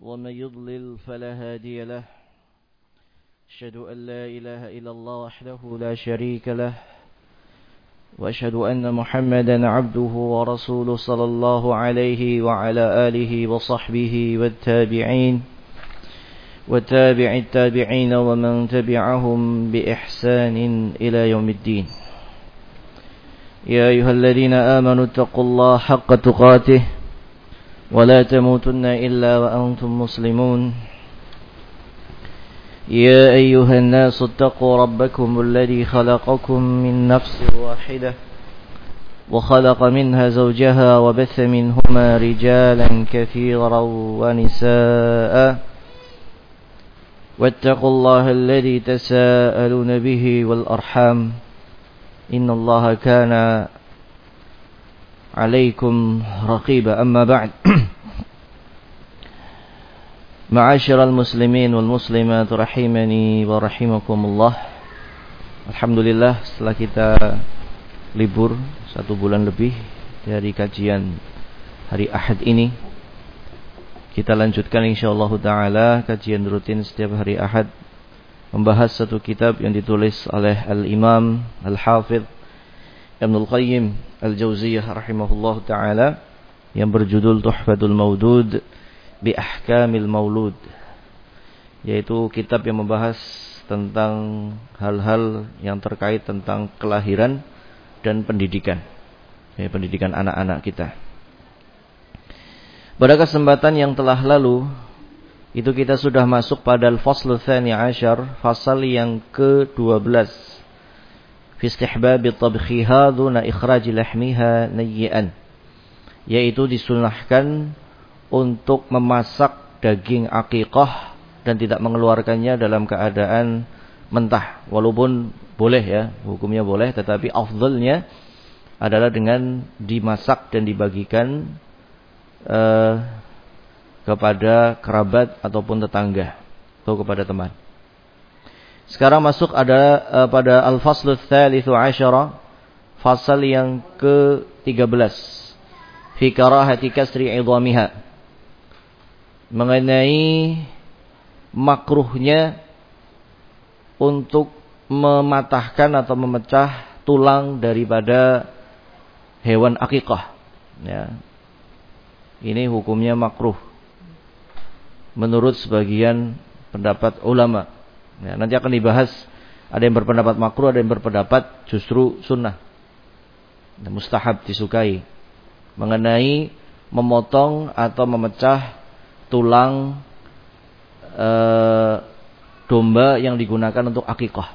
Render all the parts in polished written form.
ومن يضلل فلا هادي له. أشهد أن لا إله إلا الله وحده لا شريك له، وأشهد أن محمدا عبده ورسوله صلى الله عليه وعلى آله وصحبه والتابع التابعين ومن تبعهم بإحسان إلى يوم الدين. يا أيها الذين آمنوا اتقوا الله حق تقاته ولا تموتن إلا وأنتم مسلمون. يا أيها الناس اتقوا ربكم الذي خلقكم من نفس واحدة وخلق منها زوجها وبث منهما رجالا كثيرا ونساء واتقوا الله الذي تساءلون به والأرحام إن الله كان عليكم رقيبا. أما بعد معاشر المسلمين والmuslimat rahimani wa rahimakumullah. Alhamdulillah, setelah kita libur 1 bulan lebih dari kajian hari Ahad ini, kita lanjutkan insyaallah taala kajian rutin setiap hari Ahad, membahas satu kitab yang ditulis oleh Al-Imam Al-Hafidh Ibnul Qayyim Al-Jauziyah rahimahullah ta'ala, yang berjudul Tuhfatul Maudud bi Ahkamil Maulud, yaitu kitab yang membahas tentang hal-hal yang terkait tentang kelahiran dan pendidikan, pendidikan anak-anak kita. Pada kesempatan yang telah lalu itu kita sudah masuk pada al-faslu tsani asyar, fasal yang ke-12, fi istihbabi tabkhiha duna ikhraj lahmiha nayyan, yaitu disunahkan untuk memasak daging akikah dan tidak mengeluarkannya dalam keadaan mentah. Walaupun boleh ya, hukumnya boleh, tetapi afdhalnya adalah dengan dimasak dan dibagikan kepada kerabat ataupun tetangga atau kepada teman. Sekarang masuk pada al-faslu tsalitsu asyara, fasal yang ke-13, fi karahati kasri 'idhamiha, mengenai makruhnya untuk mematahkan atau memecah tulang daripada hewan akikah. Ya. Ini hukumnya makruh menurut sebagian pendapat ulama. Ya, nanti akan dibahas, ada yang berpendapat makruh, ada yang berpendapat justru sunnah, mustahab, disukai, mengenai memotong atau memecah tulang domba yang digunakan untuk akikah.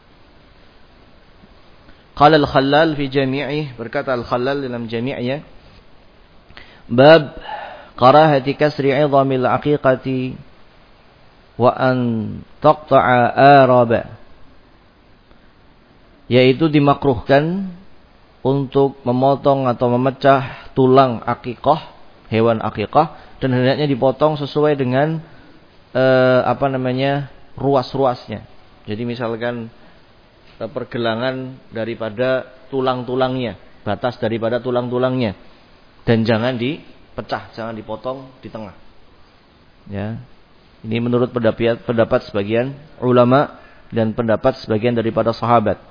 Qala al-Khallal fi jami'i, berkata al-Khallal dalam jami'nya, bab karahati kasri 'idhamil aqiqati wa an taqta'a araba, yaitu dimakruhkan untuk memotong atau memecah tulang akikah, hewan akikah, dan hendaknya dipotong sesuai dengan ruas-ruasnya. Jadi misalkan pergelangan daripada tulang-tulangnya, batas daripada tulang-tulangnya, dan jangan dipecah, jangan dipotong di tengah. Ya. Ini menurut pendapat sebagian ulama dan pendapat sebagian daripada sahabat.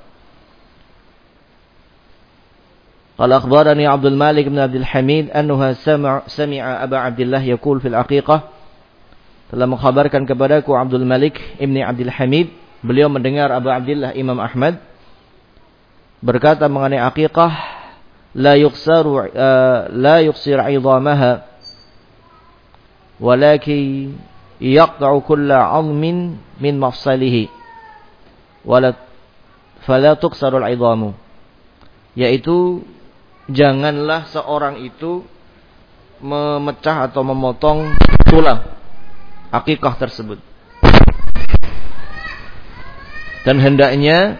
Qala akhbarani Abdul Malik bin Abdul Hamid annahu sami'a Aba Abdullah yaqul fil aqiqah, telah mengkhabarkan kepadaku Abdul Malik ibni Abdul Hamid, beliau mendengar Abu Abdullah Imam Ahmad berkata mengenai aqiqah, la yuqsir 'idhamaha walakin yaqta'u kulla 'azmin min mafsalihi fala tuqsaru al-'idhamu, yaitu janganlah seorang itu memecah atau memotong tulang akikah tersebut, dan hendaknya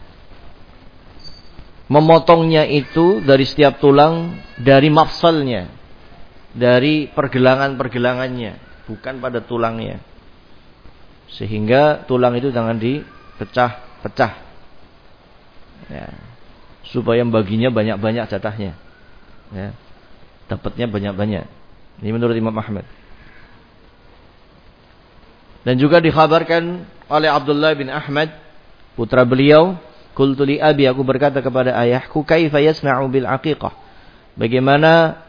memotongnya itu dari setiap tulang, dari mafsalnya, dari pergelangan-pergelangannya, bukan pada tulangnya, sehingga tulang itu jangan dipecah-pecah, ya, supaya baginya banyak-banyak jatahnya, ya, dapatnya banyak-banyak. Ini menurut Imam Ahmad. Dan juga dikhabarkan oleh Abdullah bin Ahmad, putra beliau, qultu li abi, aku berkata kepada ayahku, kaifa yasna'u bil aqiqah? Bagaimana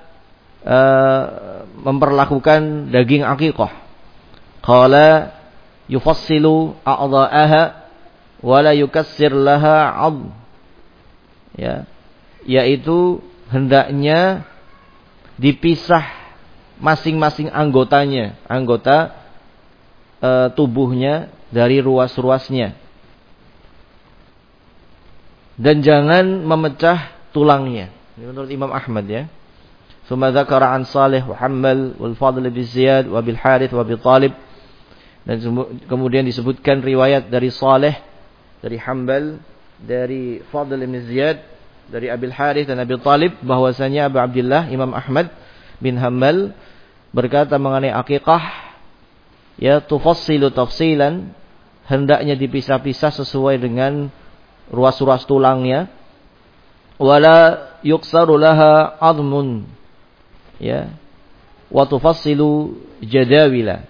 memperlakukan daging aqiqah? Qala yufassilu a'dha'aha wa la yukassir laha 'adh. Ya, yaitu hendaknya dipisah masing-masing anggotanya, anggota tubuhnya dari ruas-ruasnya, dan jangan memecah tulangnya. Ini menurut Imam Ahmad ya. Tsumma dzakara an Salih wa Hammal wal Fadl bin Ziyad wa bil Harith wa bi Talib. Dan kemudian disebutkan riwayat dari Salih, dari Hambal, dari Fadl bin Ziyad, dari Abil Harith dan Abi Talib, bahwasanya Abu Abdullah Imam Ahmad bin Hanbal berkata mengenai akikah, ya, tufassilu tafsilan, hendaknya dipisah-pisah sesuai dengan ruas-ruas tulangnya, wala yuksaru laha admun, ya, wa tufassilu jadawila,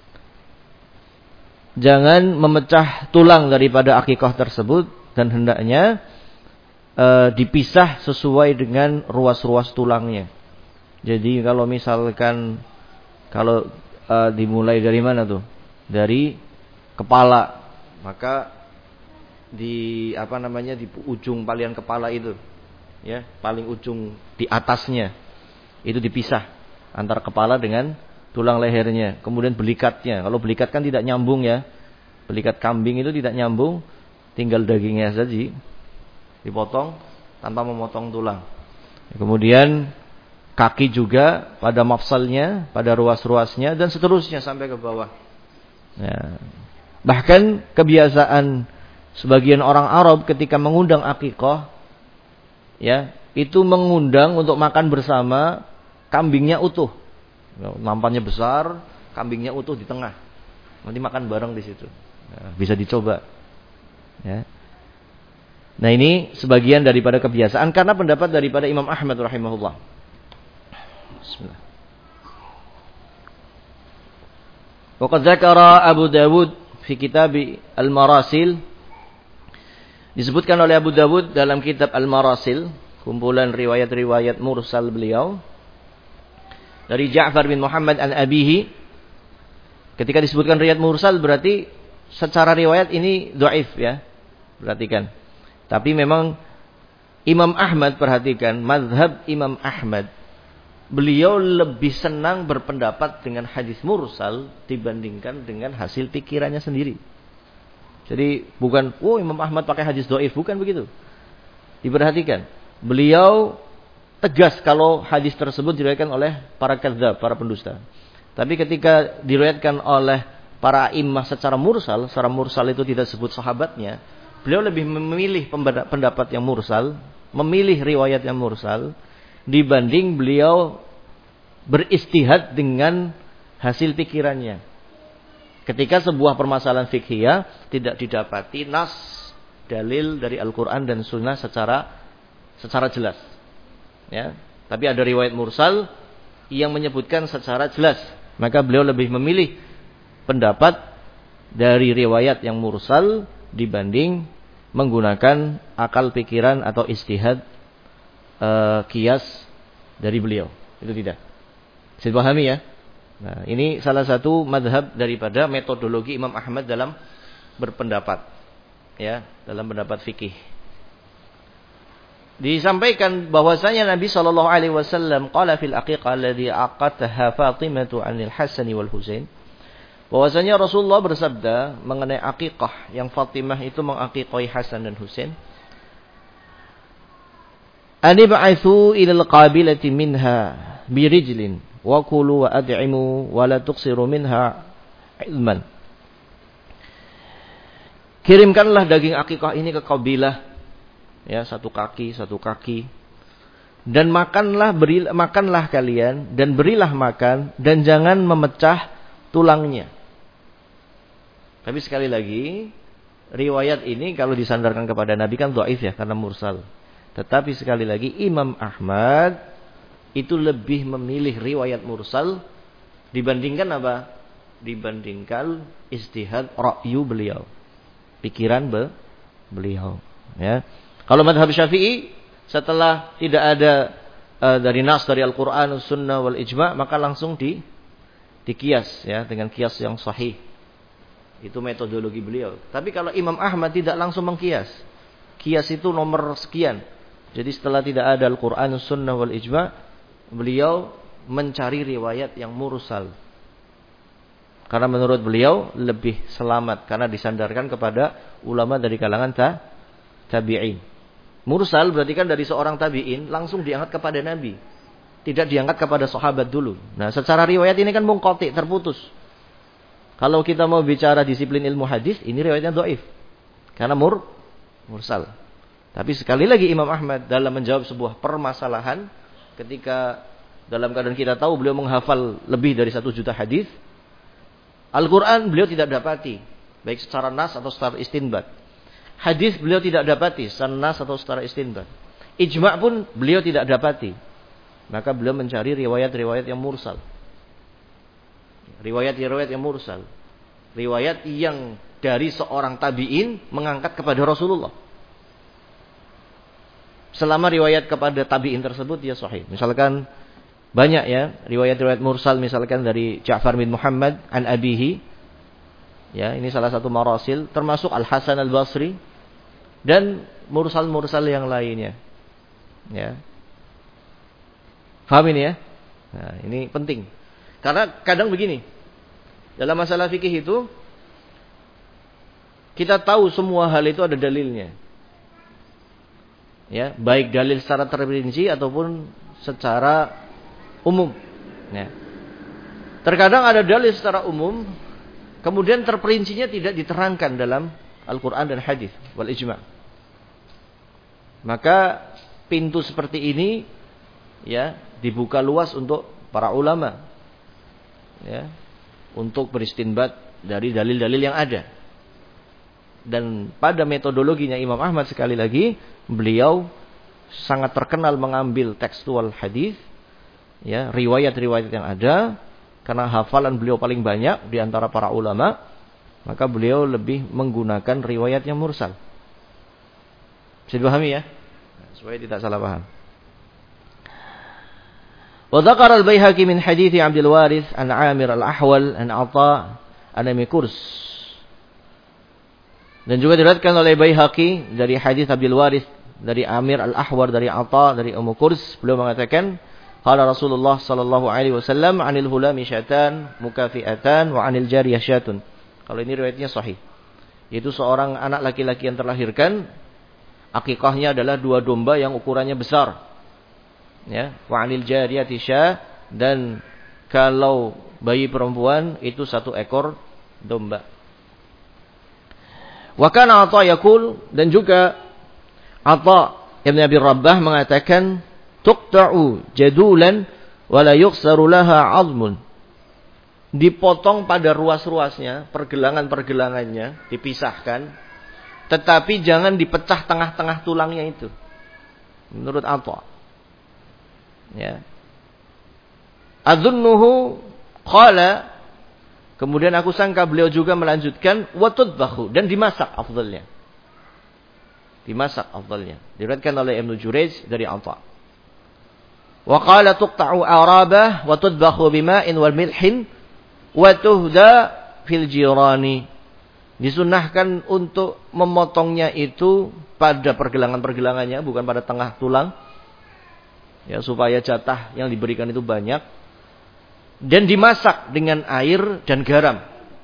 jangan memecah tulang daripada akikah tersebut, dan hendaknya dipisah sesuai dengan ruas-ruas tulangnya. Jadi kalau misalkan dimulai dari mana tuh? Dari kepala, maka di ujung palian kepala itu, ya, paling ujung di atasnya itu dipisah antara kepala dengan tulang lehernya. Kemudian belikatnya, kalau belikat kan tidak nyambung ya, belikat kambing itu tidak nyambung, tinggal dagingnya saja dipotong tanpa memotong tulang. Kemudian kaki juga pada mafsalnya, pada ruas-ruasnya, dan seterusnya sampai ke bawah. Ya. Bahkan kebiasaan sebagian orang Arab ketika mengundang akikah, ya, itu mengundang untuk makan bersama, kambingnya utuh, nampannya besar, kambingnya utuh di tengah, nanti makan bareng di situ. Ya, bisa dicoba. Ya. Nah, ini sebagian daripada kebiasaan karena pendapat daripada Imam Ahmad rahimahullah. Bismillah. Waqad dzakara Abu Dawud fi kitab Al-Marasil. Disebutkan oleh Abu Dawud dalam kitab Al-Marasil, kumpulan riwayat-riwayat mursal beliau, dari Ja'far bin Muhammad an abihi. Ketika disebutkan riwayat mursal berarti secara riwayat ini dhaif ya. Perhatikan. Tapi memang Imam Ahmad, perhatikan, mazhab Imam Ahmad, beliau lebih senang berpendapat dengan hadis mursal dibandingkan dengan hasil pikirannya sendiri. Jadi bukan, Imam Ahmad pakai hadis dhaif, bukan begitu. Diperhatikan, beliau tegas kalau hadis tersebut diriwayatkan oleh para kadzdzab, para pendusta. Tapi ketika diriwayatkan oleh para imam secara mursal itu tidak sebut sahabatnya, beliau lebih memilih pendapat yang mursal, memilih riwayat yang mursal, dibanding beliau beristihad dengan hasil pikirannya. Ketika sebuah permasalahan fikhiyah tidak didapati nas, dalil dari Al-Quran dan Sunnah secara jelas, ya. Tapi ada riwayat mursal yang menyebutkan secara jelas, maka beliau lebih memilih pendapat dari riwayat yang mursal dibanding menggunakan akal pikiran atau istihad qiyas dari beliau. Itu tidak. Bisa dipahami ya? Nah, ini salah satu madhab daripada metodologi Imam Ahmad dalam berpendapat, ya, dalam pendapat fikih. Disampaikan bahwasanya Nabi sallallahu alaihi wasallam qala fil aqiqah alladhi aqataha Fatimatu 'anil Hasan wal Husain. Bahwasanya Rasulullah bersabda mengenai akikah yang Fatimah itu mengakikahi Hasan dan Husain. Ani ba'ithu ilal qabilati minha birijlin wa kulu wa ad'imu wa la tuqsiru minha ilman. Kirimkanlah daging akikah ini ke kabilah, ya, satu kaki, dan makanlah kalian dan berilah makan, dan jangan memecah tulangnya. Tapi sekali lagi, riwayat ini kalau disandarkan kepada Nabi kan dhaif ya, karena mursal. Tetapi sekali lagi Imam Ahmad itu lebih memilih riwayat mursal dibandingkan apa? dibandingkan ijtihad ra'yu beliau, pikiran beliau. Ya. Kalau mazhab Syafi'i setelah tidak ada dari nas dari Al-Qur'an, Sunnah wal Ijma', maka langsung dikias ya dengan kias yang sahih. Itu metodologi beliau. Tapi kalau Imam Ahmad tidak langsung mengkias. Kias itu nomor sekian. Jadi setelah tidak ada Al-Qur'an, Sunnah wal Ijma', beliau mencari riwayat yang mursal. Karena menurut beliau lebih selamat karena disandarkan kepada ulama dari kalangan tabi'in. Mursal berarti kan dari seorang tabi'in langsung diangkat kepada Nabi. Tidak diangkat kepada sahabat dulu. Nah, secara riwayat ini kan munqati, terputus. Kalau kita mau bicara disiplin ilmu hadis, ini riwayatnya dhaif. Karena mursal. Tapi sekali lagi Imam Ahmad dalam menjawab sebuah permasalahan, ketika dalam keadaan kita tahu beliau menghafal lebih dari 1 juta hadis, Al-Quran beliau tidak dapati, baik secara nas atau secara istinbat. Hadis beliau tidak dapati secara nas atau secara istinbat. Ijma' pun beliau tidak dapati. Maka beliau mencari riwayat-riwayat yang mursal. Riwayat-riwayat yang mursal. Riwayat yang dari seorang tabi'in mengangkat kepada Rasulullah. Selama riwayat kepada tabi'in tersebut dia sahih. Misalkan banyak ya riwayat-riwayat mursal, misalkan dari Ja'far bin Muhammad an abihi. Ya, ini salah satu marasil, termasuk Al-Hasan Al-Basri dan mursal-mursal yang lainnya. Ya. Paham ini ya? Nah, ini penting. Karena kadang begini. Dalam masalah fikih itu kita tahu semua hal itu ada dalilnya. Ya, baik dalil secara terperinci ataupun secara umum. Ya. Terkadang ada dalil secara umum, kemudian terperincinya tidak diterangkan dalam Al-Quran dan hadis wal ijma'. Maka pintu seperti ini ya dibuka luas untuk para ulama, ya, untuk beristinbat dari dalil-dalil yang ada. Dan pada metodologinya Imam Ahmad sekali lagi, beliau sangat terkenal mengambil tekstual hadis. Ya, riwayat-riwayat yang ada, karena hafalan beliau paling banyak di antara para ulama, maka beliau lebih menggunakan riwayat yang mursal. Bisa dipahami ya? Supaya tidak salah paham. Wa dzakara al-Baihaqi min hadits Abdul Warits an Amir al-Ahwal an Atha an Ummi Kurs. Dan juga diriwayatkan oleh Baihaqi dari hadis Abdul Warits dari Amir al-Ahwal dari Atha dari Ummu Kurs, beliau mengatakan qala Rasulullah sallallahu alaihi wasallam 'anil hulami syatan mukafi'atan wa 'anil jariyah syatun. Kalau ini riwayatnya sahih. Yaitu seorang anak laki-laki yang terlahirkan, akikahnya adalah 2 domba yang ukurannya besar. Ya, wa 'anil jariyati syah, dan kalau bayi perempuan itu 1 ekor domba. Wa kana Atha yaqul, dan juga Atha Ibn Abi Rabbah mengatakan tuqta'u jadulan wa la yughsaru laha 'azmun. Dipotong pada ruas-ruasnya, pergelangan-pergelangannya dipisahkan, tetapi jangan dipecah tengah-tengah tulangnya itu. Menurut Atha. Ya. Adzunnuhu qala, kemudian aku sangka beliau juga melanjutkan wa tudbahu, dan dimasak afdalnya. Dimasak afdalnya. Diriwayatkan oleh Ibnu Jurayj dari Atha. Wa qala tuqta'u arabah wa tudbakhu bima'in wal milhin wa tuhda fil jirani. Disunnahkan untuk memotongnya itu pada pergelangan-pergelangannya, bukan pada tengah tulang. Ya, supaya jatah yang diberikan itu banyak. Dan dimasak dengan air dan garam.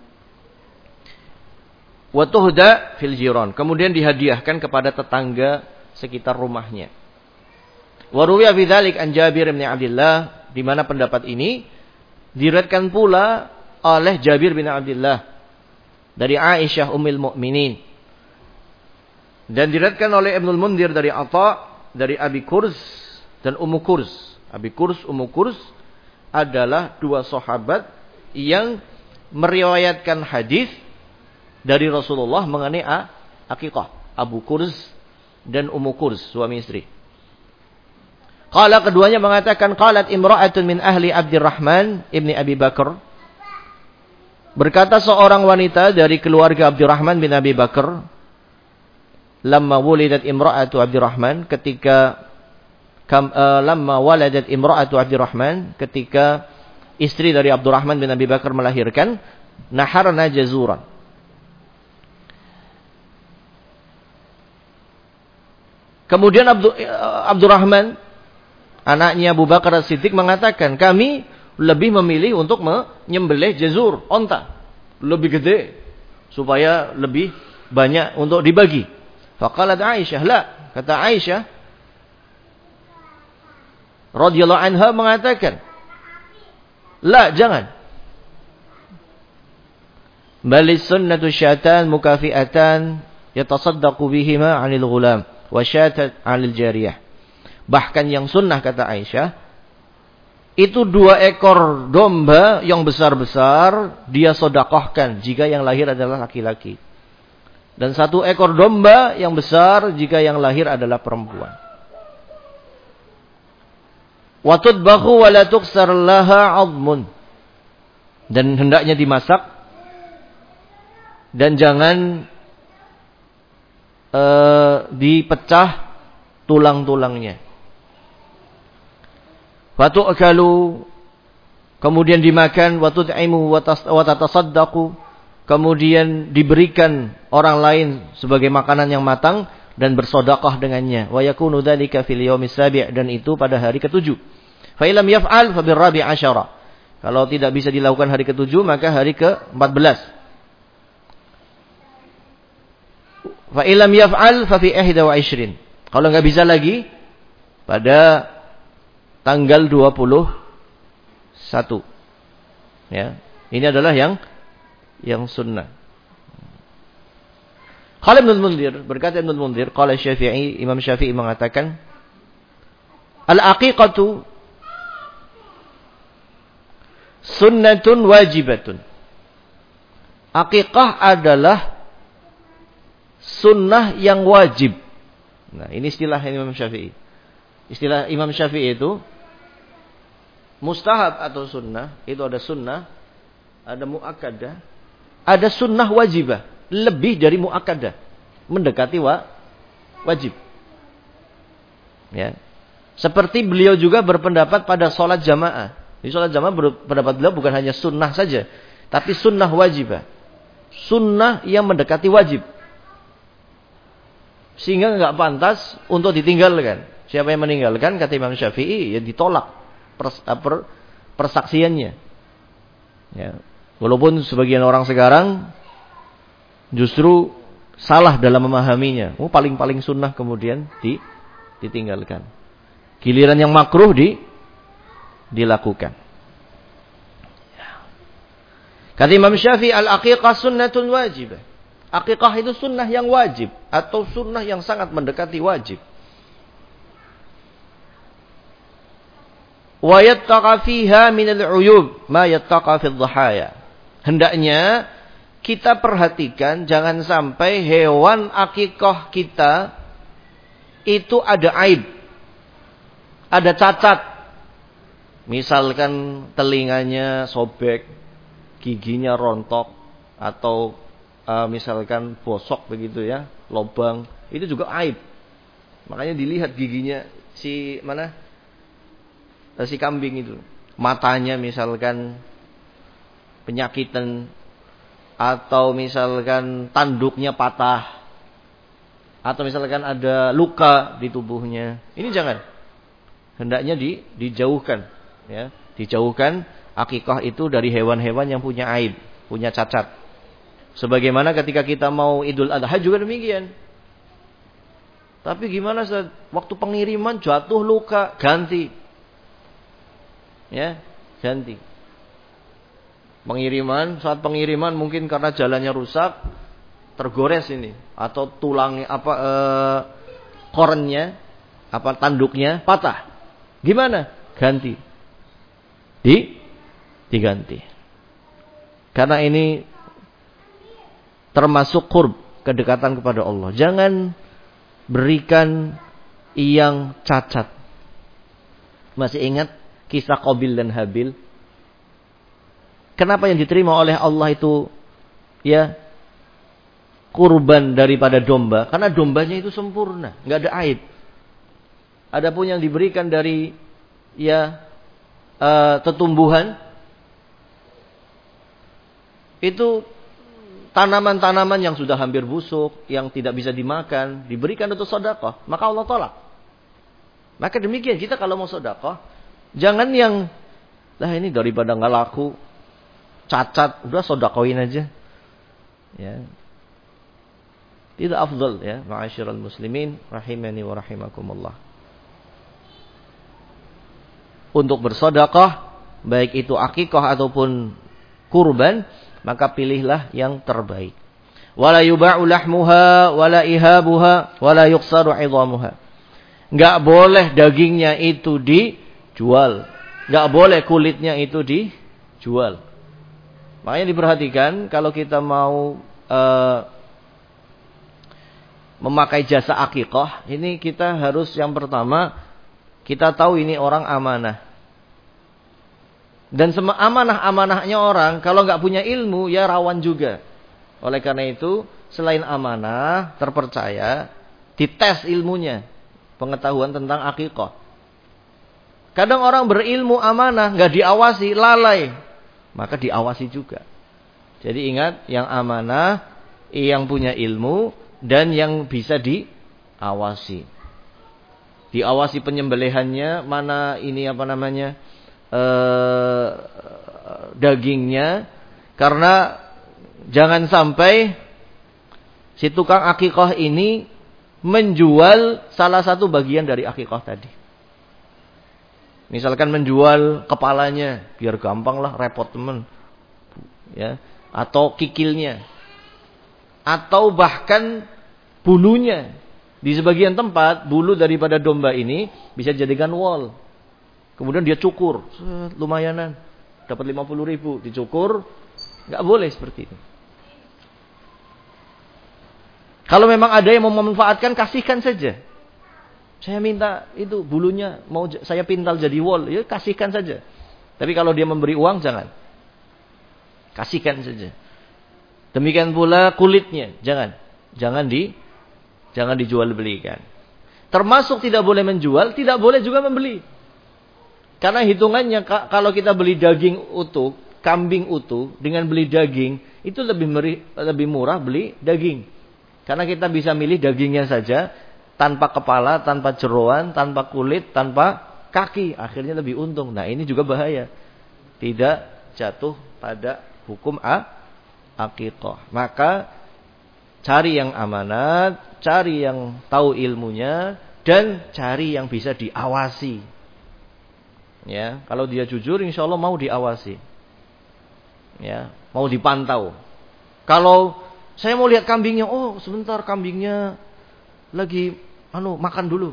Wa tuhda fil jiran. Kemudian dihadiahkan kepada tetangga sekitar rumahnya. Wa ruwiya fi dzalik an Jabir bin Abdullah, di mana pendapat ini diriwayatkan pula oleh Jabir bin Abdullah dari Aisyah ummul mukminin, dan diriwayatkan oleh Ibnul Mundhir dari Atha dari Abi Kurs dan Ummu Kurs. Abi Kurs, Ummu Kurs adalah 2 sahabat yang meriwayatkan hadis dari Rasulullah mengenai akikah. Abu Kurs dan Ummu Kurs, suami istri. Qala, keduanya mengatakan qalat imra'atun min ahli Abdurrahman ibni Abi Bakar. Berkata seorang wanita dari keluarga Abdurrahman bin Abi Bakar, lamma wulidat imra'atu Abdurrahman, ketika lamma waladat imra'atu Abdurrahman, ketika istri dari Abdurrahman bin Abi Bakar melahirkan, naharna jazuran. Kemudian Abdurrahman, anaknya Abu Bakar As-Siddiq, mengatakan, kami lebih memilih untuk menyembelih jazur, onta, lebih gede, supaya lebih banyak untuk dibagi. Faqalat Aisyah, la, kata Aisyah radhiyallahu anha mengatakan, la, jangan. Balis sunnatu syatan mukafi'atan yatasaddaqu bihima 'anil ghulam wa syatat 'anil jariyah. Bahkan yang sunnah, kata Aisyah, itu 2 ekor domba yang besar-besar dia sedekahkan jika yang lahir adalah laki-laki. Dan 1 ekor domba yang besar jika yang lahir adalah perempuan. Wa tudbakhu wa la tuksar laha 'admun. Dan hendaknya dimasak dan jangan dipecah tulang-tulangnya. Wa tu'kalu, kemudian dimakan, wa tud'imu wa tatasaddaqu, kemudian diberikan orang lain sebagai makanan yang matang dan bersedekah dengannya. Wa yakunu dzalika fil yaumis sabi', dan itu pada hari ke-7. Fa illam yaf'al fa bir-rabi' asyara. Kalau tidak bisa dilakukan hari ke-7, maka hari ke-14. Fa illam yaf'al fa fi 21. Kalau enggak bisa lagi pada tanggal 21. Ya, ini adalah yang sunnah. Qala Ibnu Munzir, berkata Ibnu Munzir, qala Syafi'i, Imam Syafi'i mengatakan, al-aqiqatu sunnatun wajibatun. Aqiqah adalah sunnah yang wajib. Nah, ini istilah Imam Syafi'i. Istilah Imam Syafi'i itu mustahab atau sunnah, itu ada sunnah, ada muakkadah, ada sunnah wajibah, lebih dari muakkadah, mendekati wajib. Ya. Seperti beliau juga berpendapat pada sholat jamaah. Di sholat jamaah berpendapat beliau bukan hanya sunnah saja, tapi sunnah wajibah, sunnah yang mendekati wajib, sehingga enggak pantas untuk ditinggalkan. Siapa yang meninggalkan, kata Imam Syafi'i, ya ditolak persaksiannya. Ya. Walaupun sebagian orang sekarang justru salah dalam memahaminya. Paling-paling sunnah kemudian ditinggalkan. Giliran yang makruh dilakukan. Ya. Kata Imam Syafi'i, al-aqiqah sunnatun wajibah. Aqiqah itu sunnah yang wajib atau sunnah yang sangat mendekati wajib. Wa yattaqa fiha min al-'uyub ma yattaqa fi adh-dhahaya. Hendaknya kita perhatikan jangan sampai hewan akikah kita itu ada aib, ada cacat. Misalkan telinganya sobek, giginya rontok, atau misalkan bosok begitu ya, lobang, itu juga aib. Makanya dilihat giginya si kambing itu. Matanya misalkan penyakitan, atau misalkan tanduknya patah, atau misalkan ada luka di tubuhnya. Ini jangan. Hendaknya dijauhkan, ya. Dijauhkan akikah itu dari hewan-hewan yang punya aib, punya cacat. Sebagaimana ketika kita mau Idul Adha juga demikian. Tapi gimana saat waktu pengiriman jatuh luka, ganti. Ya, ganti. Saat pengiriman mungkin karena jalannya rusak, tergores ini, atau tulangnya korennya, tanduknya patah. Gimana? Ganti. Diganti. Karena ini termasuk qurb, kedekatan kepada Allah. Jangan berikan yang cacat. Masih ingat kisah Qabil dan Habil? kenapa yang diterima oleh Allah itu ya kurban daripada domba? Karena dombanya itu sempurna, nggak ada aib. Adapun yang diberikan dari ya tetumbuhan itu tanaman-tanaman yang sudah hampir busuk, yang tidak bisa dimakan, diberikan untuk sedekah, maka Allah tolak. Maka demikian kita kalau mau sedekah, jangan yang lah ini daripada nggak laku, cacat, udah sedekahin aja. Ya. Tidak afdal ya, ma'asyiral muslimin rahimani wa rahimakumullah. Untuk bersedekah, baik itu akikah ataupun kurban, maka pilihlah yang terbaik. Wala yuba'u lahmuha wala ihabuha wala yuqsaru 'idhamuha. Enggak boleh dagingnya itu dijual. Enggak boleh kulitnya itu dijual. Makanya diperhatikan kalau kita mau memakai jasa akikah, ini kita harus yang pertama kita tahu ini orang amanah. Dan amanah-amanahnya orang, kalau nggak punya ilmu, ya rawan juga. Oleh karena itu, selain amanah, terpercaya, dites ilmunya. Pengetahuan tentang akikah. Kadang orang berilmu amanah, nggak diawasi, lalai. Maka diawasi juga. Jadi ingat, yang amanah, yang punya ilmu, dan yang bisa diawasi. Diawasi penyembelihannya, mana ini apa namanya, dagingnya, karena jangan sampai si tukang akikah ini menjual salah satu bagian dari akikah tadi. Misalkan menjual kepalanya, biar gampang lah, repot teman, ya, atau kikilnya, atau bahkan bulunya. Di sebagian tempat bulu daripada domba ini bisa jadikan wol. Kemudian dia cukur, lumayanan, dapat 50.000, dicukur, nggak boleh seperti itu. Kalau memang ada yang mau memanfaatkan, kasihkan saja. Saya minta itu bulunya, mau saya pintal jadi wol, ya kasihkan saja. Tapi kalau dia memberi uang, jangan. Kasihkan saja. Demikian pula kulitnya, jangan dijual belikan. Termasuk tidak boleh menjual, tidak boleh juga membeli. Karena hitungannya kalau kita beli daging utuh, kambing utuh dengan beli daging, itu lebih murah beli daging. Karena kita bisa milih dagingnya saja, tanpa kepala, tanpa jeroan, tanpa kulit, tanpa kaki. Akhirnya lebih untung. Nah ini juga bahaya. Tidak jatuh pada hukum akikah. Maka cari yang amanat, cari yang tahu ilmunya, dan cari yang bisa diawasi. Ya, kalau dia jujur, insya Allah mau diawasi. Ya, mau dipantau. Kalau saya mau lihat kambingnya, oh sebentar kambingnya lagi makan dulu.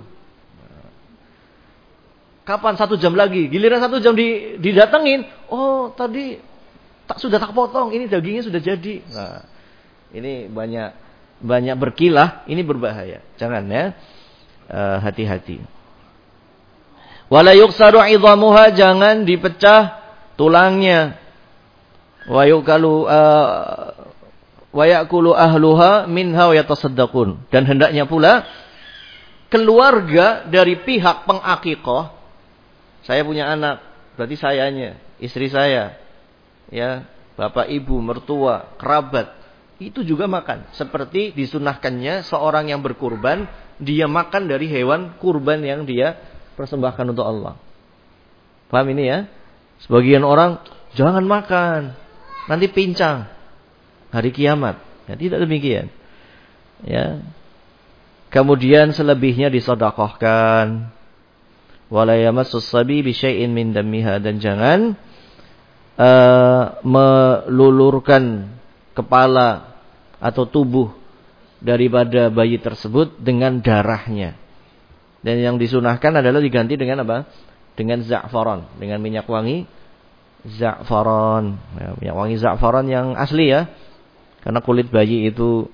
Kapan? 1 jam lagi. Giliran 1 jam didatengin, oh tadi sudah tak potong, ini dagingnya sudah jadi. Nah, ini banyak berkilah, ini berbahaya. Jangan ya, hati-hati. Wala yuqsaru 'idhamuha, jangan dipecah tulangnya. Wa yukalu wa ya'kulu ahluha minha wa yatasaddaqun. Dan hendaknya pula keluarga dari pihak pengakikah, saya punya anak, berarti sayanya, istri saya, ya, bapak, ibu, mertua, kerabat, itu juga makan. Seperti disunahkannya seorang yang berkurban, dia makan dari hewan kurban yang dia persembahkan untuk Allah. Paham ini ya? Sebagian orang, jangan makan, nanti pincang hari kiamat. Ya, tidak demikian. Ya. Kemudian selebihnya disedekahkan. Wala yamassus sabi bi syai'in min dammiha, dan jangan melulurkan kepala atau tubuh daripada bayi tersebut dengan darahnya. Dan yang disunahkan adalah diganti dengan apa? Dengan za'faron, dengan minyak wangi za'faron. Ya, minyak wangi za'faron yang asli ya. Karena kulit bayi itu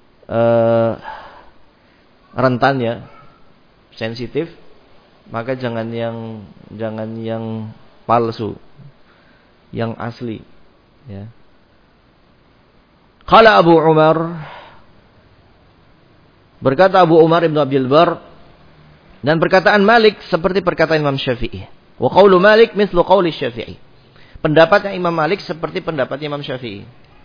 rentan ya, sensitif. Maka jangan yang palsu, yang asli. Ya. Qala Abu Umar, berkata Abu Umar Ibn Abdul Bar, dan perkataan Malik seperti perkataan Imam Syafi'i. Wa qaulu Malik mithlu qauli Syafi'i. Pendapatnya Imam Malik seperti pendapatnya Imam Syafi'i.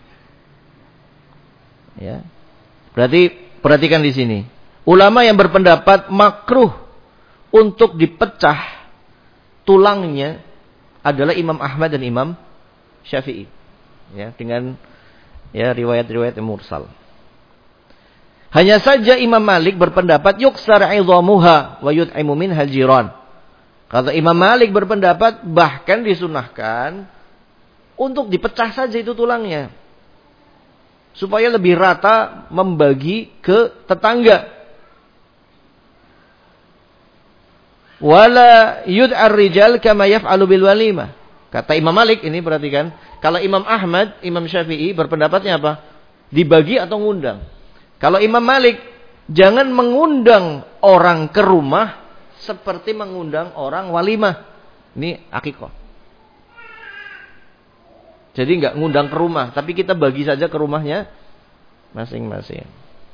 Ya. Berarti perhatikan di sini. Ulama yang berpendapat makruh untuk dipecah tulangnya adalah Imam Ahmad dan Imam Syafi'i. Ya, dengan riwayat-riwayat yang mursal. Hanya saja Imam Malik berpendapat yuksar 'idhamuha wa yut'imu minhal jiran. Kata Imam Malik berpendapat bahkan disunahkan untuk dipecah saja itu tulangnya, supaya lebih rata membagi ke tetangga. Wala yud'ar rijal kama yaf'alu bil walimah. Kata Imam Malik, ini perhatikan, kalau Imam Ahmad, Imam Syafi'i berpendapatnya apa? Dibagi atau ngundang. Kalau Imam Malik, jangan mengundang orang ke rumah seperti mengundang orang walimah. Ini akikah. Jadi enggak ngundang ke rumah, tapi kita bagi saja ke rumahnya masing-masing.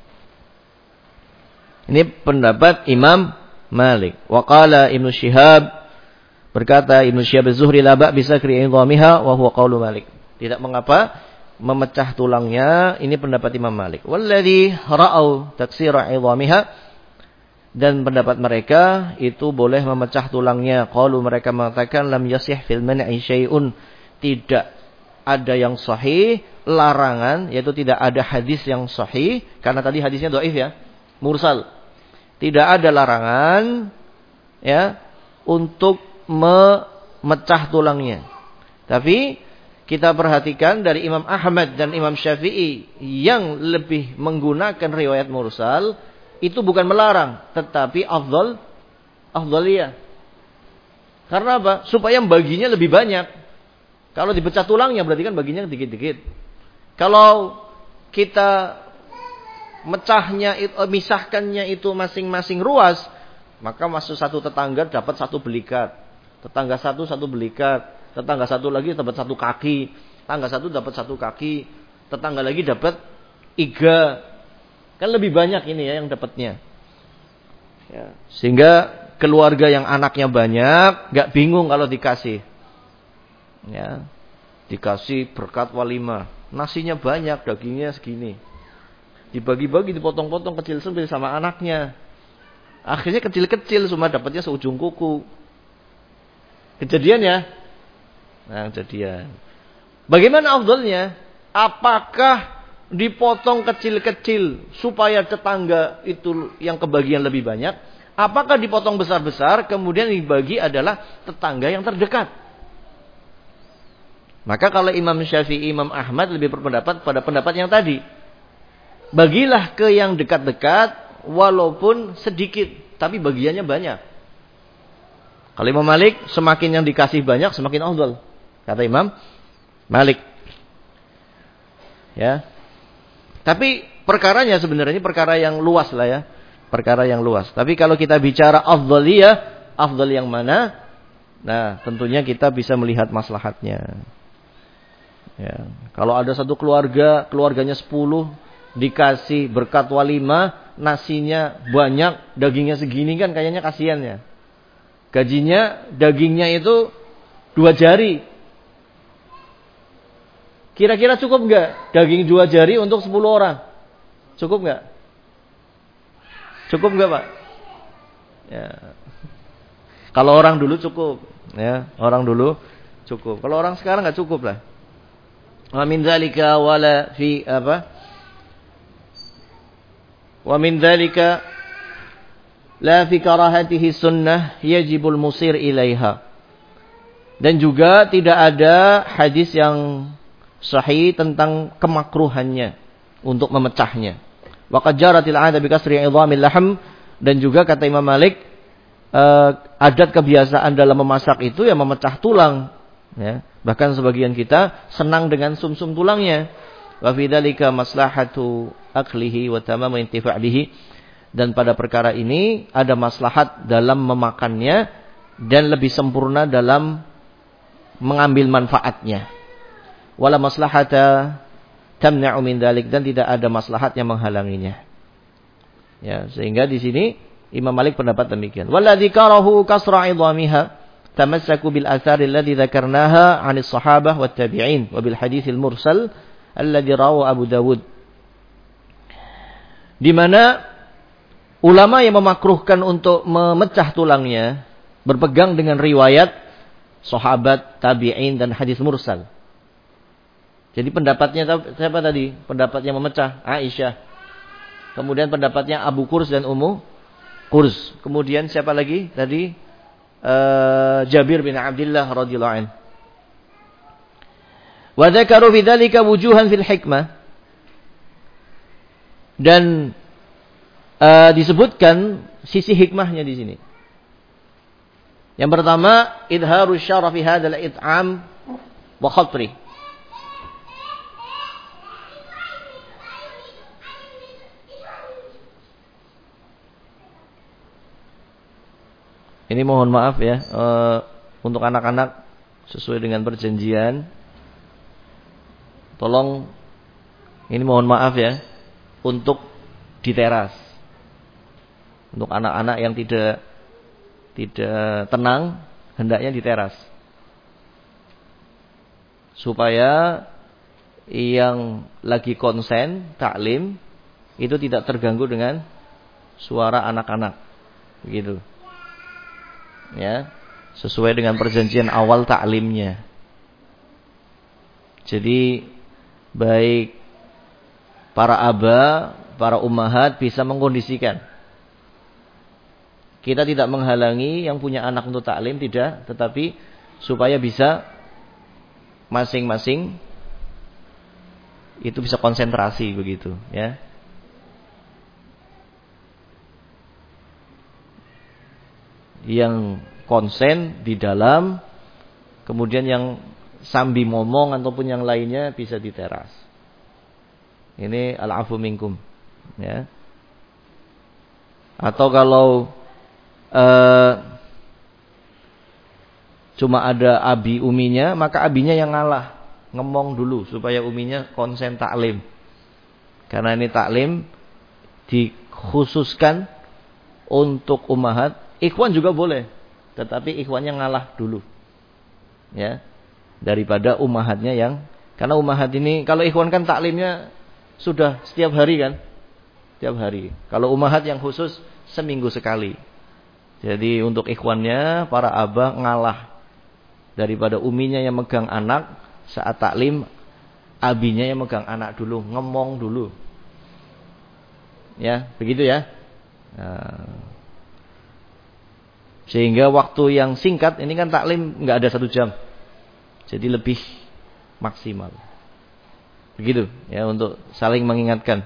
Ini pendapat Imam Malik. Wa qala Ibnu Syihab, berkata Ibnu Syihab az-Zuhri la ba' bisa kri'idhamiha wa huwa qaulu Malik. Tidak mengapa memecah tulangnya, ini pendapat Imam Malik. Walladzi ra'au taksira 'idhamiha, dan pendapat mereka itu boleh memecah tulangnya. Qalu, mereka mengatakan lam yasih fil man'i syai'un, tidak ada yang sahih larangan, yaitu tidak ada hadis yang sahih, karena tadi hadisnya dhaif ya, mursal. Tidak ada larangan ya untuk memecah tulangnya. Tapi kita perhatikan dari Imam Ahmad dan Imam Syafi'i yang lebih menggunakan riwayat mursal, itu bukan melarang, tetapi afdhaliyah. Karena apa? Supaya baginya lebih banyak. Kalau dipecah tulangnya berarti kan baginya dikit-dikit. Kalau kita misahkannya itu masing-masing ruas, maka masuk satu tetangga dapat satu belikat. Tetangga satu belikat. Tetangga satu lagi dapat satu kaki. Tetangga satu dapat satu kaki. Tetangga lagi dapat 3. Kan lebih banyak ini ya yang dapatnya. Ya. Sehingga keluarga yang anaknya banyak gak bingung kalau dikasih. Ya. Dikasih berkat walimah. Nasinya banyak, dagingnya segini. Dibagi-bagi, dipotong-potong kecil-kecil sama anaknya. Akhirnya kecil-kecil cuma dapatnya seujung kuku. Kejadian ya? Nah, kejadian. Bagaimana afdalnya? Apakah dipotong kecil-kecil supaya tetangga itu yang kebagian lebih banyak? Apakah dipotong besar-besar kemudian dibagi adalah tetangga yang terdekat? Maka kalau Imam Syafi'i, Imam Ahmad lebih berpendapat pada pendapat yang tadi. Bagilah ke yang dekat-dekat walaupun sedikit, tapi bagiannya banyak. Kalau Imam Malik, semakin yang dikasih banyak semakin afdal, kata Imam Malik. Ya. Tapi perkaranya sebenarnya perkara yang luas lah ya. Perkara yang luas. Tapi kalau kita bicara afdhaliyah, afdal yang mana? Nah, tentunya kita bisa melihat maslahatnya. Ya. Kalau ada satu keluarga, keluarganya 10, dikasih berkat walimah, nasinya banyak, dagingnya segini kan kayaknya kasihan ya. Gajinya, dagingnya itu 2 jari. Kira-kira cukup enggak daging 2 jari untuk 10 orang? Cukup enggak? Cukup enggak, Pak? Ya. Kalau orang dulu cukup, ya. Orang dulu cukup. Kalau orang sekarang enggak cukup lah. Wa min dzalika wala fi apa? Wa min dzalika la fi karahatihi sunnah yajibul musir ilaiha. Dan juga tidak ada hadis yang sahih tentang kemakruhannya untuk memecahnya. Wa qad jaratil 'ada bi kasri 'idhamil lahm, dan juga kata Imam Malik adat kebiasaan dalam memasak itu ya memecah tulang ya. Bahkan sebagian kita senang dengan sumsum tulangnya. Wa fi dzalika maslahatu aklihi wa tamamu intifa' bihi, dan pada perkara ini ada maslahat dalam memakannya dan lebih sempurna dalam mengambil manfaatnya. wala maslahata tamna'u min dzalik, dan tidak ada maslahat yang menghalanginya. Ya, sehingga di sini Imam Malik pendapat demikian. Walladzi karahu kasra 'idhamiha tamassaku bil athari alladhi dzakarnaha 'anis sahabah wat tabi'in wa bil haditsil mursal alladhi rawahu Abu Dawud. Di mana ulama yang memakruhkan untuk memecah tulangnya berpegang dengan riwayat sahabat, tabi'in dan hadis mursal. Jadi pendapatnya siapa tadi? Pendapat yang memecah Aisyah. Kemudian pendapatnya Abu Qurs dan Ummu Qurs. Kemudian siapa lagi? Tadi Jabir bin Abdullah radhiyallahu anhu. Wa dzakaru bidzalika wujuhan fil hikmah. Dan disebutkan sisi hikmahnya di sini. Yang pertama, idharu syarafi hadzal it'am wa khatri. Ini mohon maaf ya, untuk anak-anak sesuai dengan perjanjian. Tolong, ini mohon maaf ya, untuk di teras. Untuk anak-anak yang tidak tenang, hendaknya di teras. Supaya yang lagi konsen, taklim, itu tidak terganggu dengan suara anak-anak. Begitu. Ya, sesuai dengan perjanjian awal taklimnya. Jadi baik para aba, para ummahat bisa mengkondisikan. Kita tidak menghalangi yang punya anak untuk taklim, tidak, tetapi supaya bisa masing-masing itu bisa konsentrasi begitu, ya. Yang konsen di dalam, kemudian yang sambil ngomong ataupun yang lainnya bisa di teras. Ini al-afu minkum, ya. Atau kalau cuma ada abi uminya, maka abinya yang ngalah, ngomong dulu supaya uminya konsen taklim. Karena ini taklim dikhususkan untuk ummahat. Ikhwan juga boleh, tetapi ikhwannya ngalah dulu, ya, daripada ummahatnya yang, karena ummahat ini kalau ikhwan kan taklimnya sudah setiap hari kan, setiap hari. Kalau ummahat yang khusus seminggu sekali. Jadi untuk ikhwannya para abah ngalah daripada uminya yang megang anak saat taklim, abinya yang megang anak dulu, ngomong dulu, ya, begitu ya. Nah, sehingga waktu yang singkat, ini kan taklim nggak ada 1 jam, jadi lebih maksimal. Begitu ya, untuk saling mengingatkan.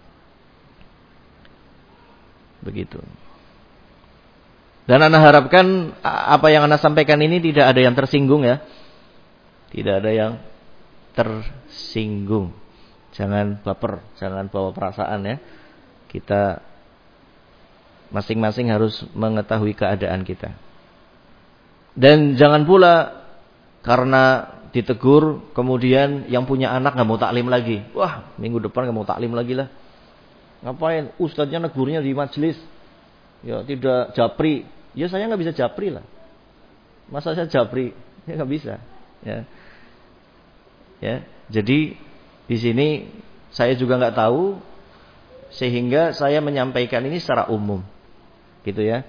Begitu. Dan Anda harapkan apa yang Anda sampaikan ini tidak ada yang tersinggung ya. Tidak ada yang tersinggung. Jangan baper, jangan bawa perasaan ya. Kita masing-masing harus mengetahui keadaan kita. Dan jangan pula karena ditegur kemudian yang punya anak nggak mau taklim lagi. Wah, minggu depan nggak mau taklim lagi lah. Ngapain? Ustadznya negurnya di majelis. Ya tidak japri. Ya saya nggak bisa japri lah. Masa saya japri? Ya nggak bisa. Ya. Ya. Jadi di sini saya juga nggak tahu, sehingga saya menyampaikan ini secara umum. Gitu ya.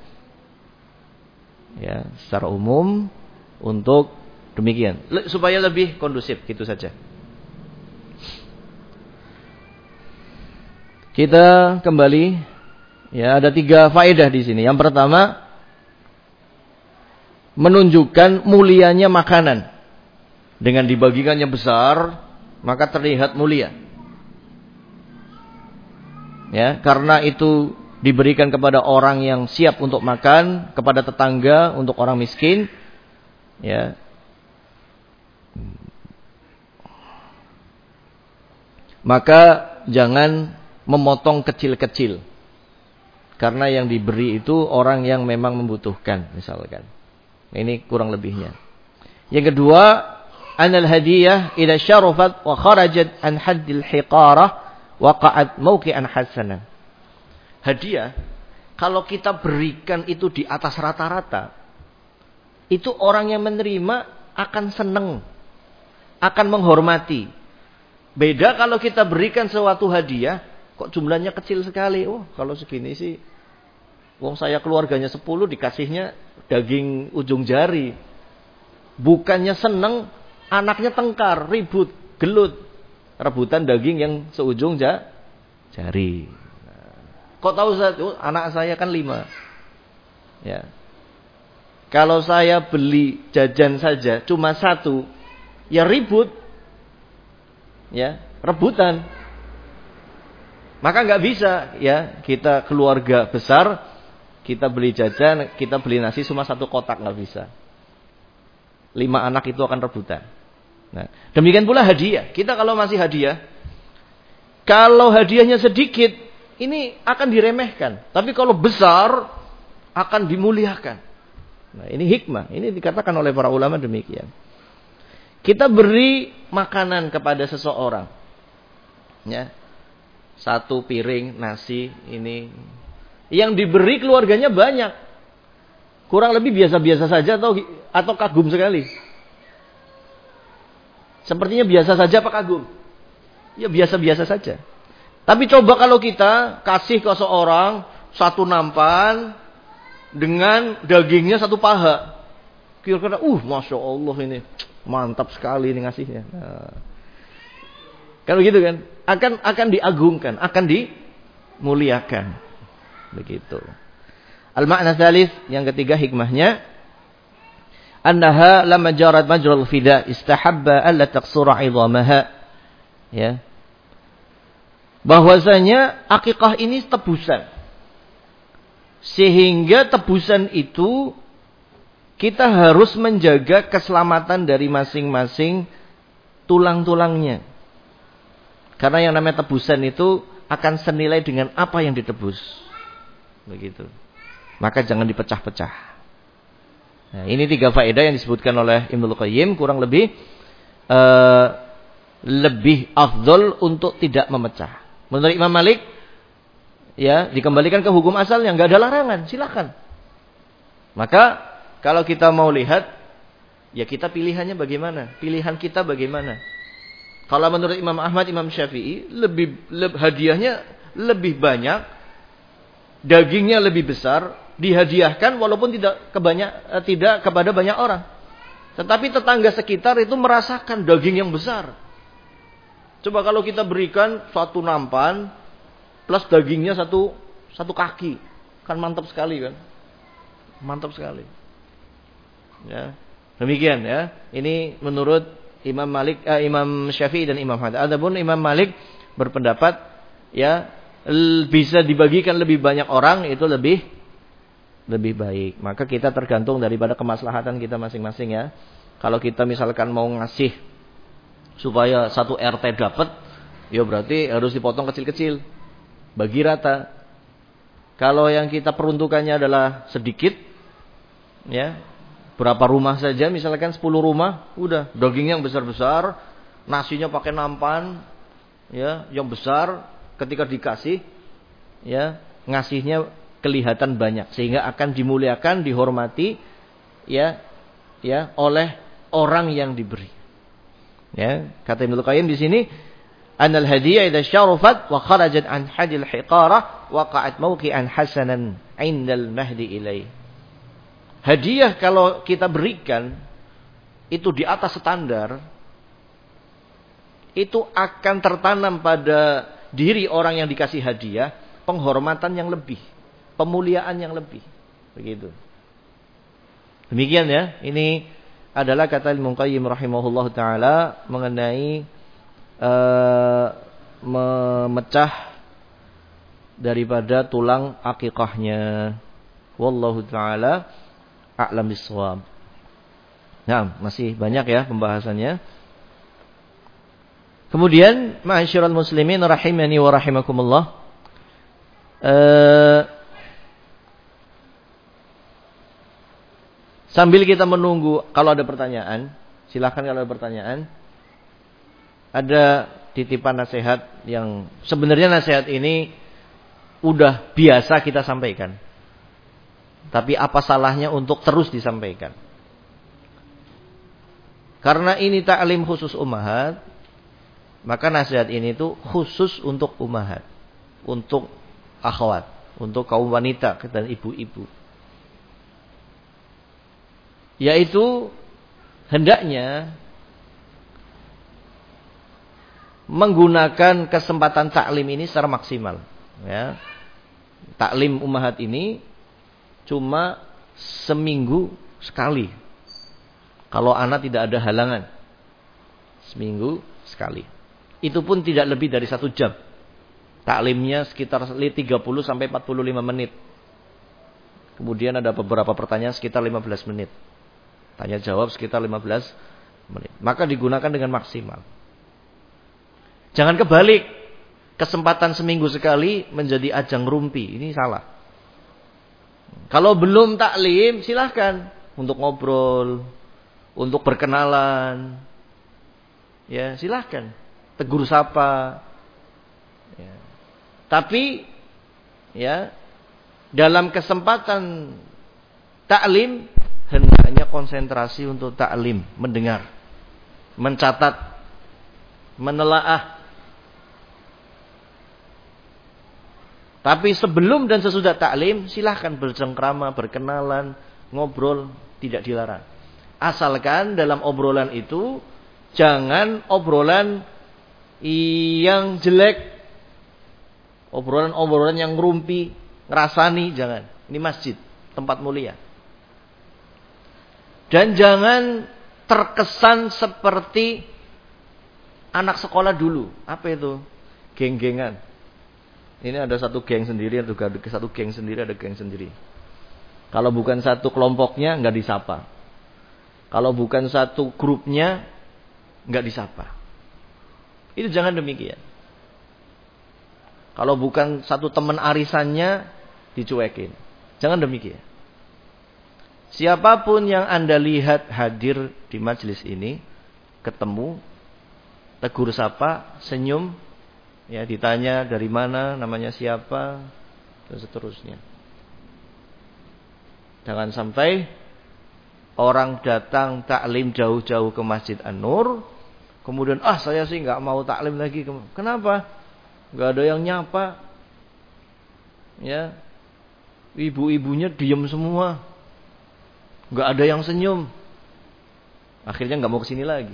Ya, secara umum untuk demikian, supaya lebih kondusif, gitu saja. Kita kembali, ya, ada 3 faedah di sini. Yang pertama, menunjukkan mulianya makanan. Dengan dibagikannya besar, maka terlihat mulia. Ya, karena itu diberikan kepada orang yang siap untuk makan, kepada tetangga, untuk orang miskin, ya. Maka jangan memotong kecil-kecil, karena yang diberi itu orang yang memang membutuhkan, misalkan. Ini kurang lebihnya. Yang kedua, anal hadiyah idza syarafat wa kharajat an haddil hiqarah waqa'at mawqi'an hasanan. Hadiah kalau kita berikan itu di atas rata-rata, itu orang yang menerima akan senang, akan menghormati. Beda kalau kita berikan suatu hadiah, kok jumlahnya kecil sekali. Oh, kalau segini sih, wong saya keluarganya 10 dikasihnya daging ujung jari. Bukannya senang, anaknya tengkar, ribut, gelut. Rebutan daging yang seujung jari. Kok tahu anak saya kan 5. Ya. Kalau saya beli jajan saja cuma 1, ya ribut. Ya, rebutan. Maka nggak bisa ya, kita keluarga besar, kita beli jajan, kita beli nasi cuma 1 kotak, nggak bisa. 5 anak itu akan rebutan. Nah, demikian pula hadiah. Kita kalau masih hadiah, kalau hadiahnya sedikit, ini akan diremehkan. Tapi kalau besar, akan dimuliakan. Nah, ini hikmah. Ini dikatakan oleh para ulama demikian. Kita beri makanan kepada seseorang. Ya. 1 piring nasi ini. Yang diberi keluarganya banyak. Kurang lebih biasa-biasa saja atau kagum sekali. Sepertinya biasa saja apa kagum? Ya biasa-biasa saja. Tapi coba kalau kita kasih ke seorang 1 nampan dengan dagingnya 1 paha. Kira-kira, Masya Allah ini. Mantap sekali ini ngasihnya. Nah, kalau gitu kan, akan diagungkan, akan dimuliakan. Begitu. Al-ma'na tsalits, yang ketiga hikmahnya, annaha lamma jarat majral fida istahabba alla taqsura 'idhamaha. Ya. Bahwasanya akikah ini tebusan. Sehingga tebusan itu kita harus menjaga keselamatan dari masing-masing tulang-tulangnya. Karena yang namanya tebusan itu akan senilai dengan apa yang ditebus. Begitu. Maka jangan dipecah-pecah. Nah, ini 3 faedah yang disebutkan oleh Ibnul Qayyim, kurang lebih lebih afdol untuk tidak memecah. Menurut Imam Malik, ya dikembalikan ke hukum asalnya, nggak ada larangan, silakan. Maka kalau kita mau lihat, ya kita pilihannya bagaimana? Pilihan kita bagaimana? Kalau menurut Imam Ahmad, Imam Syafi'i, hadiahnya lebih banyak, dagingnya lebih besar, dihadiahkan walaupun tidak kepada banyak orang. Tetapi tetangga sekitar itu merasakan daging yang besar. Coba kalau kita berikan 1 nampan plus dagingnya 1 kaki, kan mantap sekali kan? Mantap sekali. Ya, demikian ya. Ini menurut Imam Malik, Imam Syafi'i dan Imam Ahmad. Adapun Imam Malik berpendapat ya bisa dibagikan lebih banyak orang itu lebih baik. Maka kita tergantung daripada kemaslahatan kita masing-masing ya. Kalau kita misalkan mau ngasih supaya 1 RT dapat, ya berarti harus dipotong kecil-kecil, bagi rata. Kalau yang kita peruntukannya adalah sedikit, ya berapa rumah saja, misalkan 10 rumah, udah daging yang besar-besar, nasinya pakai nampan, ya yang besar, ketika dikasih, ya ngasihnya kelihatan banyak, sehingga akan dimuliakan, dihormati, ya oleh orang yang diberi. Ya, kata Ibnu Qayyim di sini, anal hadiyah idza syarafat wa kharajat an hadil hiqarah waqa'at mawqi'an hasanan 'indal mahdi ilai. Hadiah kalau kita berikan itu di atas standar, itu akan tertanam pada diri orang yang dikasih hadiah penghormatan yang lebih, pemuliaan yang lebih. Begitu. Demikian ya, ini adalah kata Ibnu Qayyim rahimahullah ta'ala mengenai memecah daripada tulang akikahnya. Wallahu ta'ala a'lam bissawab. Nah, masih banyak ya pembahasannya. Kemudian, ma'asyiral muslimin rahimani wa rahimakumullah. Sambil kita menunggu kalau ada pertanyaan, Silakan kalau ada pertanyaan. Ada titipan nasihat yang sebenarnya nasihat ini udah biasa kita sampaikan. Tapi apa salahnya untuk terus disampaikan? Karena ini ta'lim khusus ummahat, maka nasihat ini tuh khusus untuk ummahat, untuk akhwat, untuk kaum wanita dan ibu-ibu. Yaitu hendaknya menggunakan kesempatan taklim ini secara maksimal. Ya. Taklim ummahat ini cuma seminggu sekali. Kalau anak tidak ada halangan. Seminggu sekali. Itu pun tidak lebih dari 1 jam. Taklimnya sekitar 30 sampai 45 menit. Kemudian ada beberapa pertanyaan sekitar 15 menit. Tanya jawab sekitar 15 menit. Maka digunakan dengan maksimal. Jangan kebalik. Kesempatan seminggu sekali menjadi ajang rumpi. Ini salah. Kalau belum taklim, silahkan. Untuk ngobrol. Untuk berkenalan. Ya, silahkan. Tegur sapa. Ya. Tapi, ya, dalam kesempatan taklim, hendaknya konsentrasi untuk taklim. Mendengar. Mencatat. Menelaah. Tapi sebelum dan sesudah taklim, silahkan bercengkrama, berkenalan, ngobrol, tidak dilarang. Asalkan dalam obrolan itu, jangan obrolan yang jelek, obrolan yang ngerumpi, ngerasani, jangan. Ini masjid, tempat mulia. Dan jangan terkesan seperti anak sekolah dulu. Apa itu? Geng-gengan. Ini ada satu geng sendiri, ada satu geng sendiri, ada geng sendiri. Kalau bukan satu kelompoknya, nggak disapa. Kalau bukan satu grupnya, nggak disapa. Itu jangan demikian. Kalau bukan satu teman arisannya, dicuekin. Jangan demikian. Siapapun yang Anda lihat hadir di majelis ini, ketemu, tegur sapa, senyum, ya, ditanya dari mana, namanya siapa, dan seterusnya. Jangan sampai orang datang taklim jauh-jauh ke Masjid An-Nur, kemudian saya sih nggak mau taklim lagi. Kenapa? Nggak ada yang nyapa. Ya, ibu-ibunya diam semua, nggak ada yang senyum. Akhirnya nggak mau kesini lagi.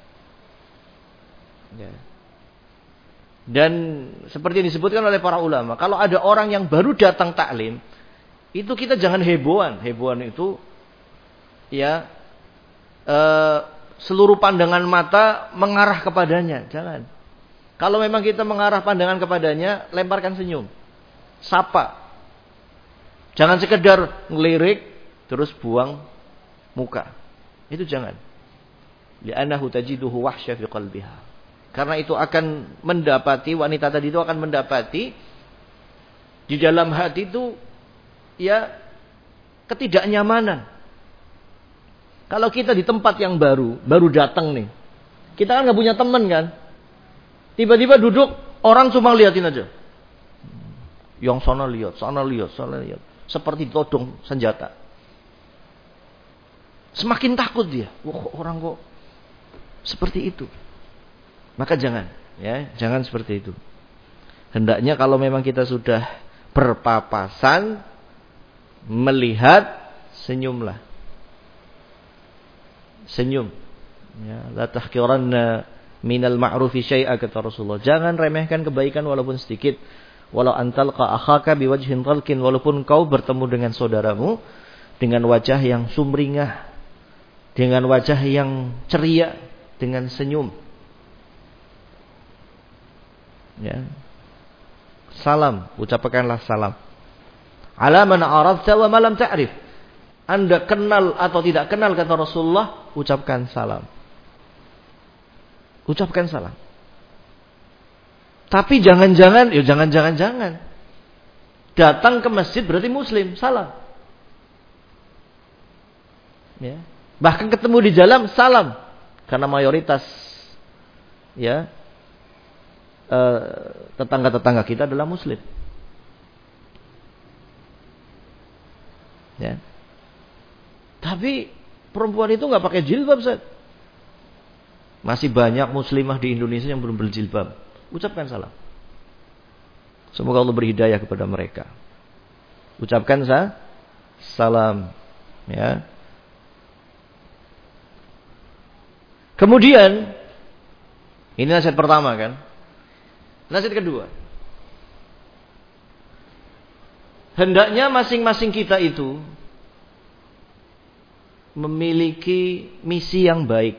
Ya. Dan seperti yang disebutkan oleh para ulama, kalau ada orang yang baru datang taklim, itu kita jangan hebohan. Hebohan itu, ya, seluruh pandangan mata mengarah kepadanya. Jangan. Kalau memang kita mengarah pandangan kepadanya, lemparkan senyum, sapa. Jangan sekedar ngelirik terus buang muka. Itu jangan. Li'annahu tajiduhu wahsya fi qalbiha. Karena itu akan mendapati, wanita tadi itu akan mendapati di dalam hati itu, ya, ketidaknyamanan. Kalau kita di tempat yang baru datang nih, kita kan nggak punya teman kan, tiba-tiba duduk, orang cuma liatin aja, yang sana lihat, seperti ditodong senjata. Semakin takut dia, orang kok seperti itu. Maka jangan, ya, jangan seperti itu. Hendaknya kalau memang kita sudah berpapasan, melihat, senyumlah. Senyum. Ya, la tahqiranna minal ma'rufi syai'a, kata Rasulullah. Jangan remehkan kebaikan walaupun sedikit. Walau antalqa akhaka biwajhin talqin, walaupun kau bertemu dengan saudaramu dengan wajah yang sumringah, dengan wajah yang ceria, dengan senyum. Ya. Salam, ucapkanlah salam. Ala man arafta wa ma lam ta'rif. Anda kenal atau tidak kenal, kata Rasulullah, ucapkan salam. Ucapkan salam. Tapi jangan. Datang ke masjid berarti muslim, salam. Ya. Bahkan ketemu di jalan, salam. Karena mayoritas ya tetangga-tetangga kita adalah muslim. Ya. Tapi perempuan itu nggak pakai jilbab, Ustaz. Masih banyak muslimah di Indonesia yang belum berjilbab. Ucapkan salam. Semoga Allah berhidayah kepada mereka. Ucapkan salam. Ya. Kemudian, ini nasihat pertama kan. Nasihat kedua. Hendaknya masing-masing kita itu memiliki misi yang baik.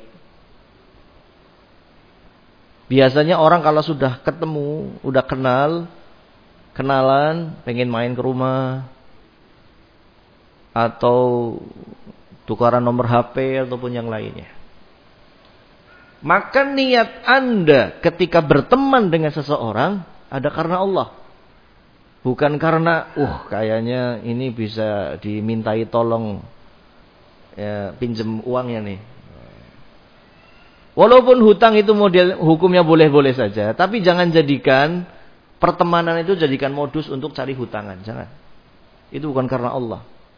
Biasanya orang kalau sudah ketemu, udah kenalan, pengen main ke rumah, atau tukaran nomor HP ataupun yang lainnya. Maka niat Anda ketika berteman dengan seseorang ada karena Allah. Bukan karena, kayaknya ini bisa dimintai tolong ya, pinjem uangnya nih. Walaupun hutang itu model hukumnya boleh-boleh saja, tapi jangan jadikan pertemanan itu jadikan modus untuk cari hutangan, jangan. Itu bukan karena Allah.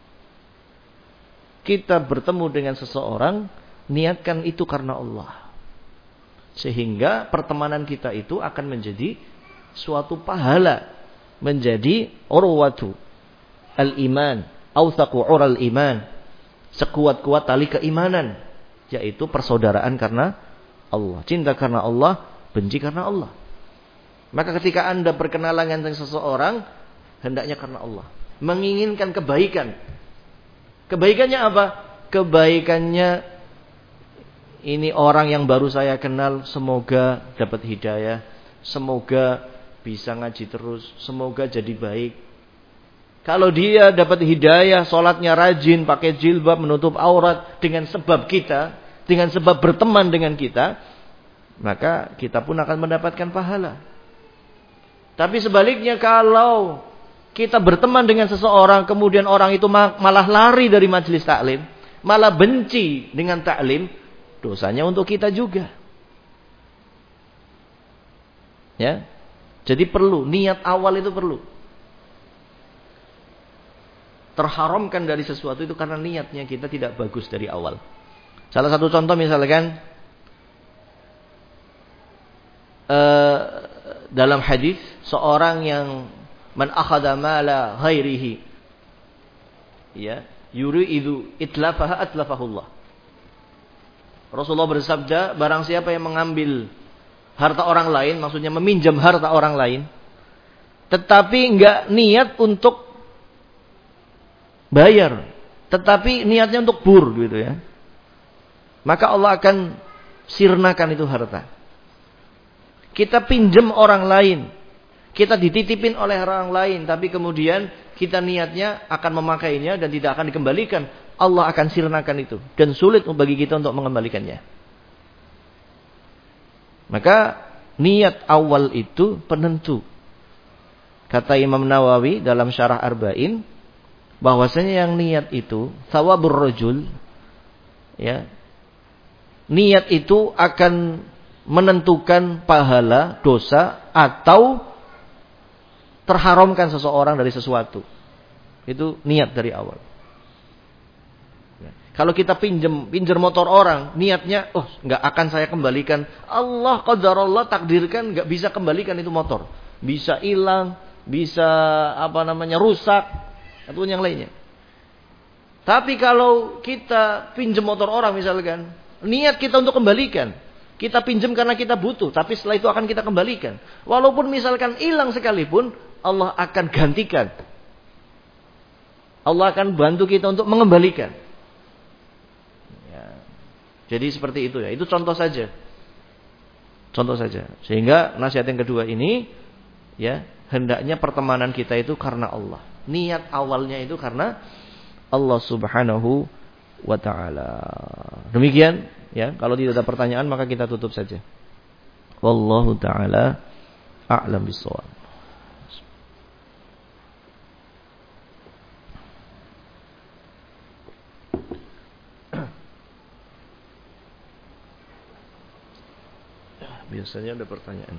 Kita bertemu dengan seseorang, niatkan itu karena Allah. Sehingga pertemanan kita itu akan menjadi suatu pahala, menjadi urwatu al-iman, awthaqu ural iman, sekuat-kuat tali keimanan, yaitu persaudaraan karena Allah, cinta karena Allah, benci karena Allah. Maka ketika Anda berkenalan dengan seseorang, hendaknya karena Allah, menginginkan kebaikan. Kebaikannya apa? Kebaikannya ini orang yang baru saya kenal, semoga dapat hidayah, semoga bisa ngaji terus, semoga jadi baik. Kalau dia dapat hidayah, sholatnya rajin, pakai jilbab, menutup aurat dengan sebab kita, dengan sebab berteman dengan kita, maka kita pun akan mendapatkan pahala. Tapi sebaliknya, kalau kita berteman dengan seseorang, kemudian orang itu malah lari dari majelis taklim, malah benci dengan taklim, dosanya untuk kita juga. Ya. Jadi perlu, niat awal itu perlu. Terharamkan dari sesuatu itu karena niatnya kita tidak bagus dari awal. Salah satu contoh misalkan dalam hadis seorang yang man akhadha mala ghairihi ya yuridu itlafaha atlafahullah. Rasulullah bersabda, barang siapa yang mengambil harta orang lain, maksudnya meminjam harta orang lain, tetapi enggak niat untuk bayar, tetapi niatnya untuk bur gitu ya, maka Allah akan sirnakan itu harta. Kita pinjam orang lain, kita dititipin oleh orang lain, tapi kemudian kita niatnya akan memakainya dan tidak akan dikembalikan, Allah akan sirnakan itu dan sulit bagi kita untuk mengembalikannya. Maka niat awal itu penentu. Kata Imam Nawawi dalam Syarah Arba'in, bahwasanya yang niat itu thawabur rajul, ya, niat itu akan menentukan pahala dosa atau terharamkan seseorang dari sesuatu. Itu niat dari awal. Kalau kita pinjam motor orang, niatnya, nggak akan saya kembalikan. Allah qadarullah takdirkan nggak bisa kembalikan itu motor. Bisa hilang, bisa rusak, atau yang lainnya. Tapi kalau kita pinjam motor orang misalkan, niat kita untuk kembalikan. Kita pinjam karena kita butuh, tapi setelah itu akan kita kembalikan. Walaupun misalkan hilang sekalipun, Allah akan gantikan. Allah akan bantu kita untuk mengembalikan. Jadi seperti itu ya. Itu contoh saja. Contoh saja. Sehingga nasihat yang kedua ini, ya, hendaknya pertemanan kita itu karena Allah. Niat awalnya itu karena Allah Subhanahu wa taala. Demikian, ya. Kalau tidak ada pertanyaan maka kita tutup saja. Wallahu taala a'lam bishawab. Biasanya ada pertanyaan.